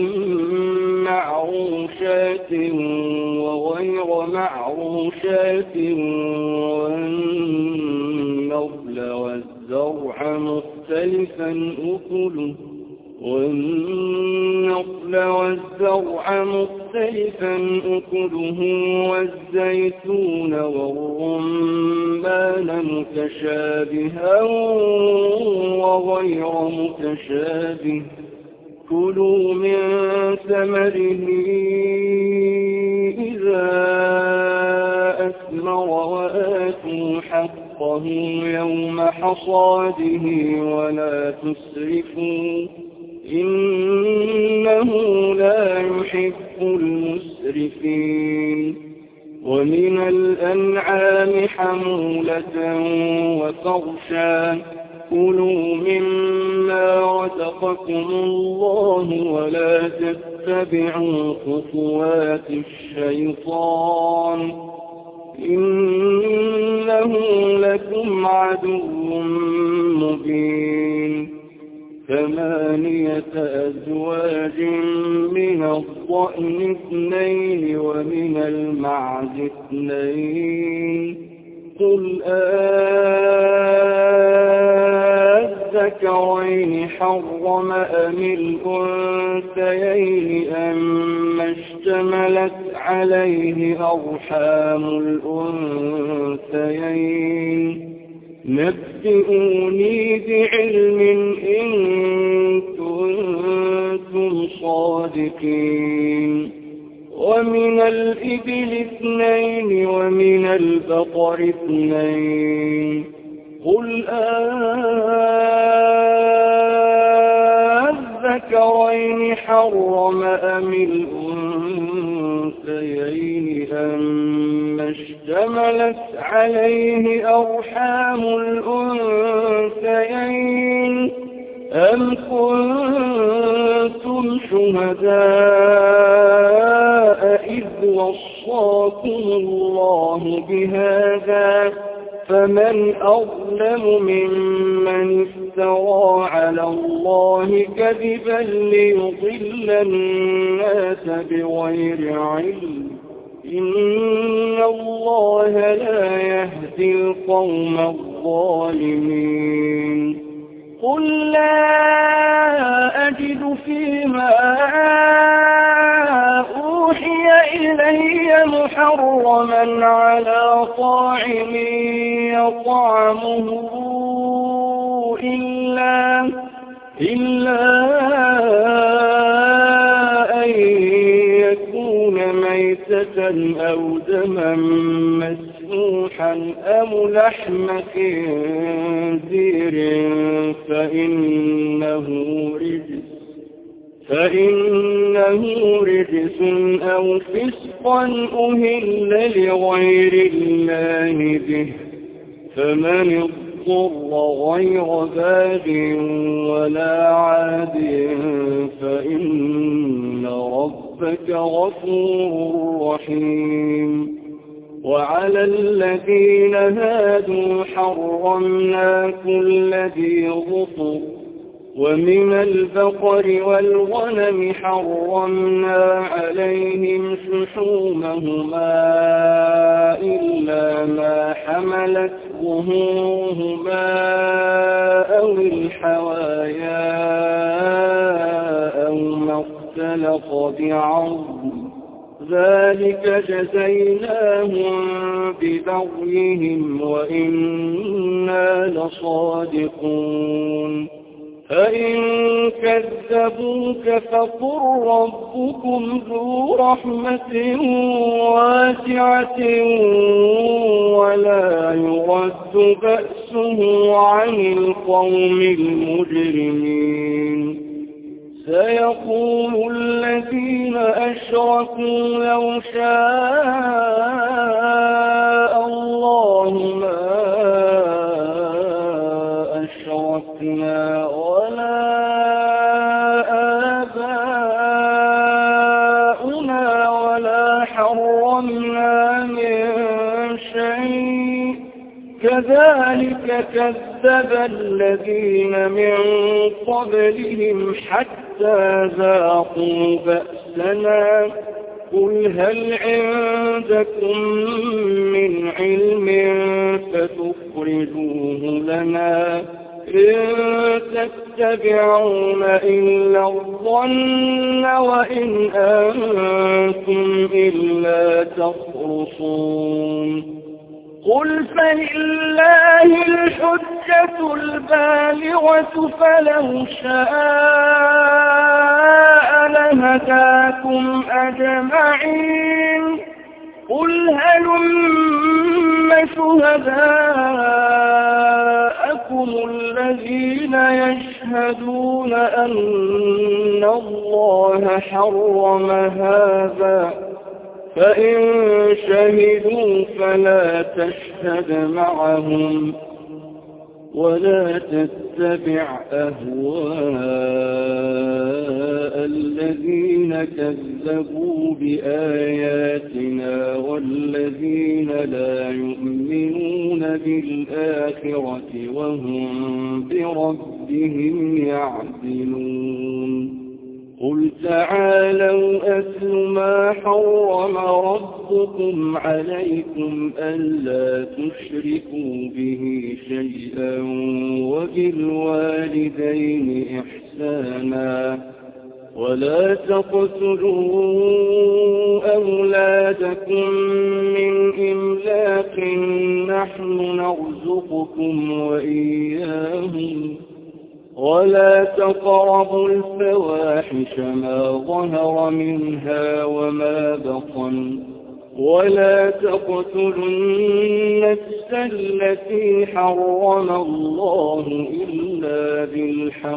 معروشات وغير معروشات والنخل والزرع مختلفا أكله والزيتون والرمان متشابها وغير متشابه كلوا من ثمره إذا أثمر وآتوا حقه يوم حصاده ولا تسرفوا إنه لا يحب المسرفين ومن الأنعام حمولة وفرشا كلوا مما رزقكم الله ولا تتبعوا خطوات الشيطان إنه لكم عدو مبين 8 أزواج من الضأن 2 ومن المعز 2 قل الذكرين حرم أم الأنثيين أما اشتملت عليه أرحام الأنثيين نبئوني بعلم إن كنتم صادقين ومن الإبل 2 ومن البقر 2 قل الذكرين حرم أم الأنثيين أما اشتملت عليه أرحام الأنثيين أم كنتم شهداء إذ وصاكم الله بهذا فمن أظلم ممن افترى على الله كذبا ليضل الناس بغير علم إن الله لا يهدي القوم الظالمين قل لا أجد فيما أوحي إلي محرما على طاعم إلا أن يكون ميتة أو دما مسفوحا أو لحم خنزير فإنه رجس أو فسقا أهل لغير الله به فمن اضطر غير باغ ولا عاد فإن ربك غفور رحيم وعلى الذين هادوا حرمنا كل ذي ظفر ومن البقر والغنم حرمنا عليهم شحومهما إلا ما حملت ظهورهما أو الحوايا أو ما اختلط بعظم ذلك جزيناهم ببغيهم وإنا لصادقون فإن كذبوك فقل ربكم ذو رحمة واسعة ولا يرد بأسه عن القوم المجرمين سيقول الذين أشركوا لو شاء الله ما أشركنا ولا آباؤنا ولا حرمنا من شيء كذلك كذب الذين من قبلهم حتى ذاقوا بأسنا قل هل عندكم من علم فتخرجوه لنا إن تتبعون إلا الظن وإن أنتم إلا تخرصون قل فلله الحجة البالغة فلو شاء لهداكم أجمعين قل هلم شهداءكم الذين يشهدون أن الله حرم هذا فإن شهدوا فلا تشهد معهم ولا تتبع أهواء الذين كذبوا بآياتنا والذين لا يؤمنون بالآخرة وهم بربهم يعدلون قل تعالوا أتل ما حرم ربكم عليكم ألا تشركوا به شيئا وبالوالدين إحسانا ولا تقتلوا أولادكم من إملاق نحن نرزقكم وإياهم ولا تقربوا الفواحش ما ظهر منها وما بطن ولا تقتلوا النفس التي حرم الله إلا بالحق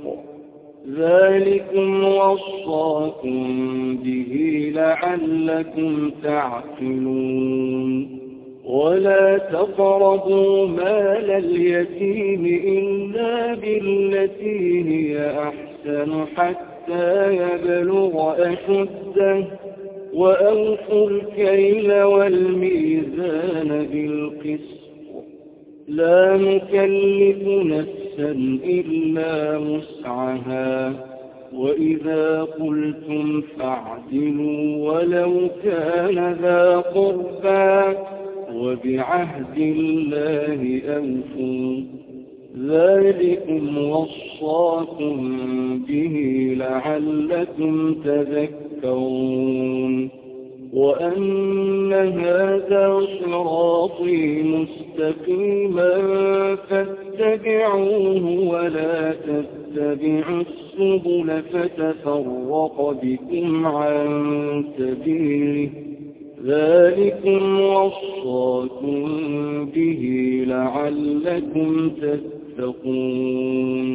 ذلكم وصاكم به لعلكم تعقلون ولا تقربوا مال اليتيم إلا بالتي هي أحسن حتى يبلغ أشده وأوفوا الكيل والميزان بالقسط لا نكلف نفسا إلا وسعها وإذا قلتم فاعدلوا ولو كان ذا قربى وبعهد الله أوفوا ذلكم وصاكم به لعلكم تذكرون وأن هذا صراطي مستقيما فاتبعوه ولا تتبعوا السبل فتفرق بكم عن سبيله ذلكم وصاكم به لعلكم تتقون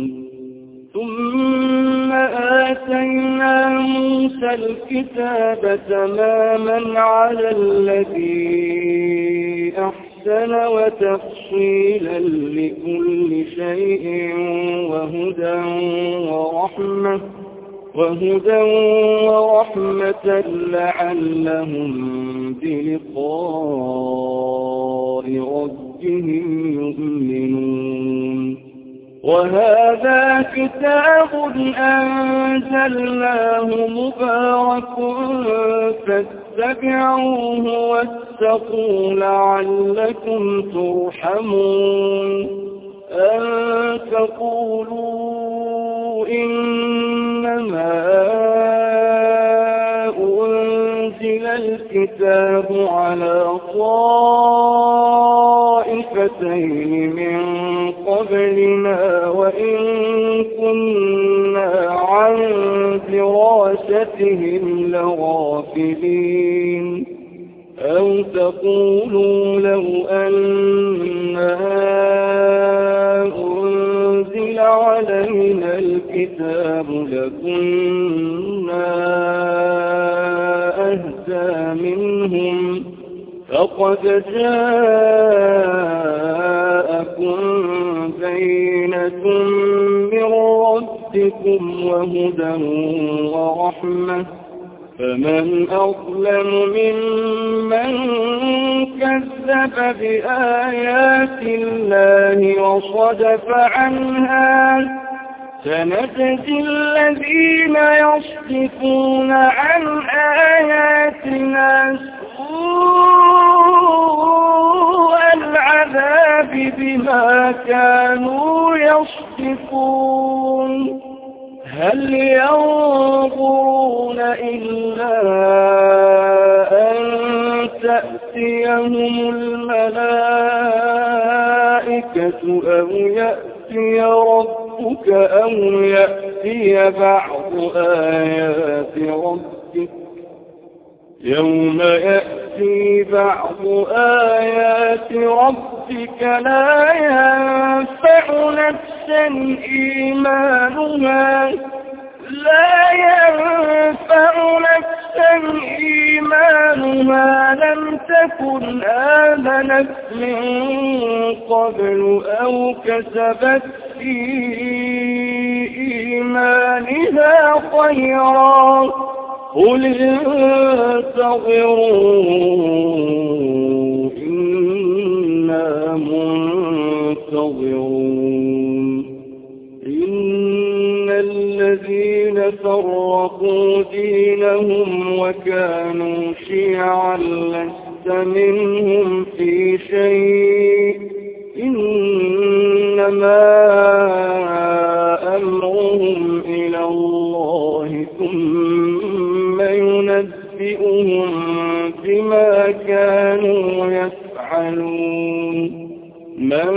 ثم آتينا موسى الكتاب تماما على الذي أحسن وتفصيلا لكل شيء وهدى ورحمة لعلهم بلقاء ربهم يؤمنون وهذا كتاب أنزلناه مبارك فاتبعوه واتقوا لعلكم ترحمون أن تقولوا إنما أنزل الكتاب على طائفتين من قبلنا وإن كنا عن دراستهم لغافلين أو تقولوا لو أنا أنزل علينا الكتاب لكنا أهدى منهم فقد جاءكم بينة من ربكم وهدى ورحمة فمن أظلم ممن كذب بآيات الله وصدف عنها سنجزي الذين يصدفون عن آياتنا سوء العذاب بما كانوا يصدفون هل ينظرون إلا أن تأتيهم الملائكة أو يأتي ربك أو يأتي بعض آيات ربك يوم يأتي بعض آيات ربك لا ينفع نفسا إيمانها لم تكن آمنت من قبل أو كسبت في إيمانها خيرا قل انتظروا إنا منتظرون إن الذين فرقوا دينهم وكانوا شيعا لست منهم في شيء إنما أمرهم إلى الله ثم ينبئهم بما كانوا يفعلون من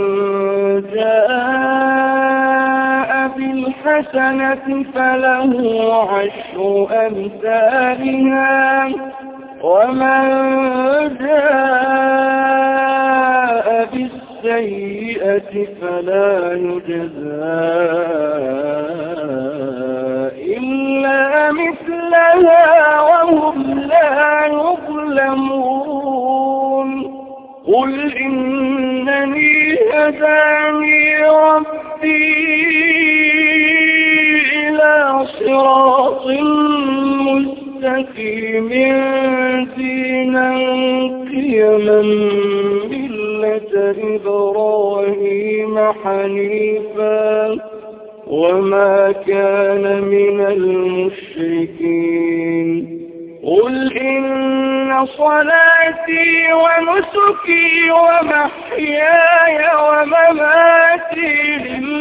جاء بالحسنة فله عشر أمثالها ومن جاء بالسيئة فلا يجزى إلا مثلها وهم لا يظلمون قل إنني هداني ربي إلى صراط مستقيم دينا قيما ملة إبراهيم حنيفا وما كان من المشركين قل إن صلاتي ونسكي ومحياي ومماتي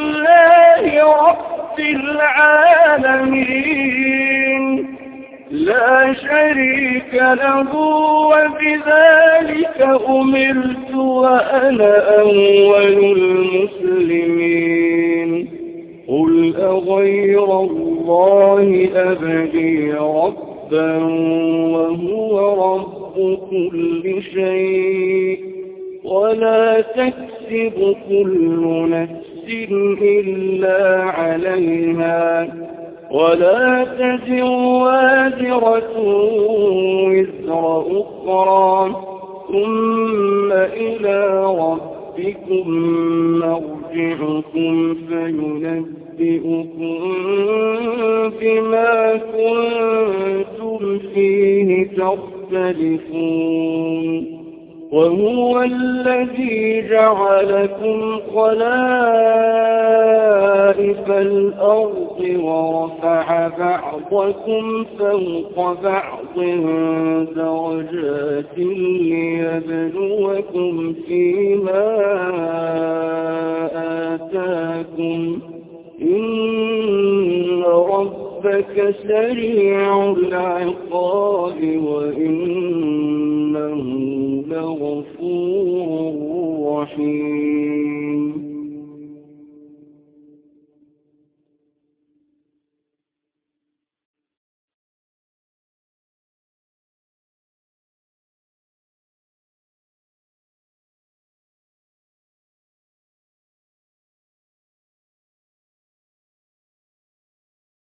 لله رب العالمين لا شريك له وبذلك أمرت وأنا أول المسلمين قل أغير الله أبغي ربا وهو رب كل شيء ولا تكسب كل نفس إلا عليها ولا تزر وازرة وزر أخرى ثم إلى ربكم مرجعكم فينبئكم بما كنتم فيه تختلفون وهو الذي جعلكم خلائف الأرض ورفع بعضكم فوق بعض درجات ليبلوكم فيما آتاكم إن ربك سريع العقاب وإنه لغفور رحيم